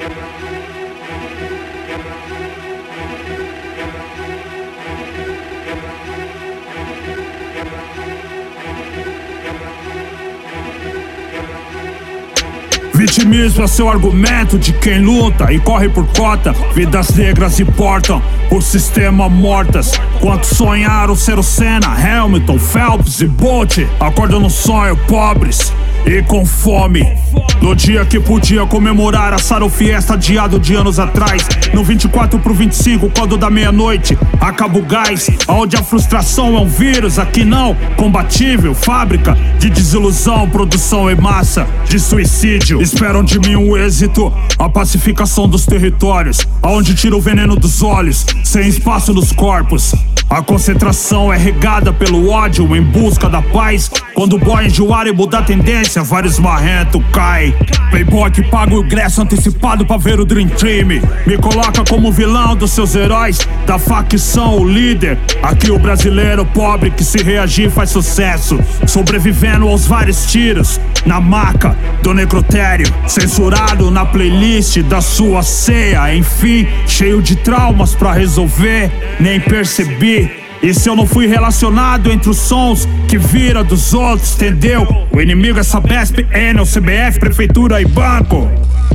Vitimismo é seu argumento de quem luta e corre por cota. Vidas negras importam, por sistema mortas. Quantos sonharam ser o Senna, Hamilton, Phelps e Bolt? Acordam no sonho, pobres e com fome. No dia que podia comemorar a Saro Fiesta adiado de anos atrás, no 24 pro 25, quando da meia-noite acaba o gás. Onde a frustração é um vírus, aqui não, combatível. Fábrica de desilusão, produção em massa de suicídio. Esperam de mim o êxito, a pacificação dos territórios, aonde tira o veneno dos olhos, sem espaço nos corpos. A concentração é regada pelo ódio em busca da paz. Quando o boy enjoar e mudar a tendência, vários marrentos caem. Playboy que paga o ingresso antecipado pra ver o Dream Team me coloca como vilão dos seus heróis da facção, o líder. Aqui o brasileiro pobre que se reagir faz sucesso, sobrevivendo aos vários tiros na maca do necrotério, censurado na playlist da sua ceia. Enfim, cheio de traumas pra resolver, nem percebi. E se eu não fui relacionado entre os sons que vira dos outros, entendeu? O inimigo é Sabesp, Enel, CBF, Prefeitura e Banco.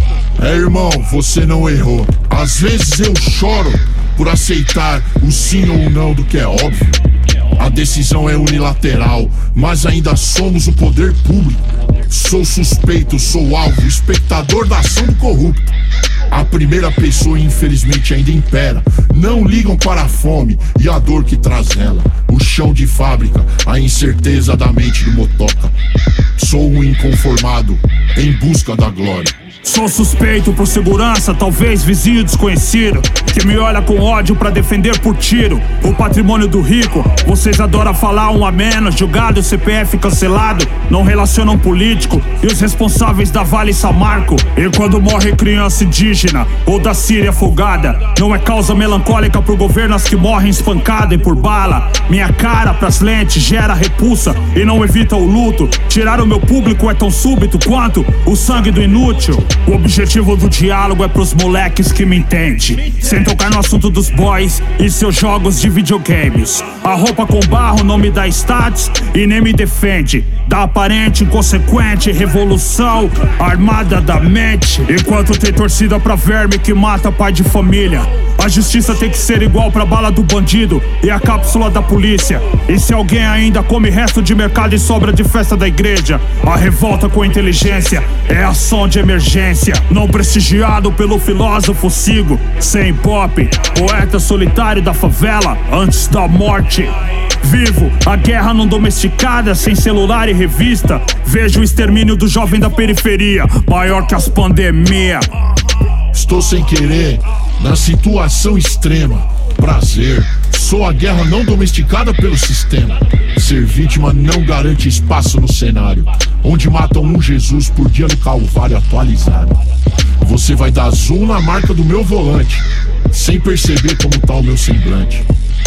É, irmão, você não errou. Às vezes eu choro por aceitar o sim ou não do que é óbvio. A decisão é unilateral, mas ainda somos o poder público. Sou suspeito, sou alvo, espectador da ação do corrupto. A primeira pessoa infelizmente ainda impera. Não ligam para a fome e a dor que traz ela. O chão de fábrica, a incerteza da mente do motoca. Sou um inconformado em busca da glória. Sou suspeito por segurança, talvez vizinho desconhecido, que me olha com ódio pra defender por tiro o patrimônio do rico. Vocês adoram falar um a menos, julgado, CPF cancelado. Não relacionam político e os responsáveis da Vale Samarco. E quando morre criança indígena ou da Síria afogada, não é causa melancólica pro governo as que morrem espancada e por bala. Minha cara pras lentes gera repulsa e não evita o luto. Tirar o meu público é tão súbito quanto o sangue do inútil. O objetivo do diálogo é pros moleques que me entendem, sem tocar no assunto dos boys e seus jogos de videogames. A roupa com barro não me dá status e nem me defende da aparente inconsequente revolução armada da mente. Enquanto tem torcida pra verme que mata pai de família, a justiça tem que ser igual pra bala do bandido e a cápsula da polícia. E se alguém ainda come resto de mercado e sobra de festa da igreja, a revolta com inteligência é ação de emergência. Não prestigiado pelo filósofo sigo, sem pop, poeta solitário da favela antes da morte. Vivo a guerra não domesticada, sem celular e revista. Vejo o extermínio do jovem da periferia, maior que as pandemias. Estou sem querer, na situação extrema. Prazer, sou a guerra não domesticada pelo sistema. Ser vítima não garante espaço no cenário, onde matam um Jesus por dia no Calvário atualizado. Você vai dar zoom na marca do meu volante, sem perceber como tá o meu semblante.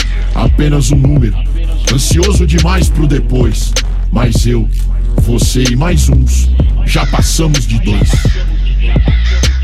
Apenas um número, ansioso demais pro depois. Mas eu, você e mais uns, já passamos de 2.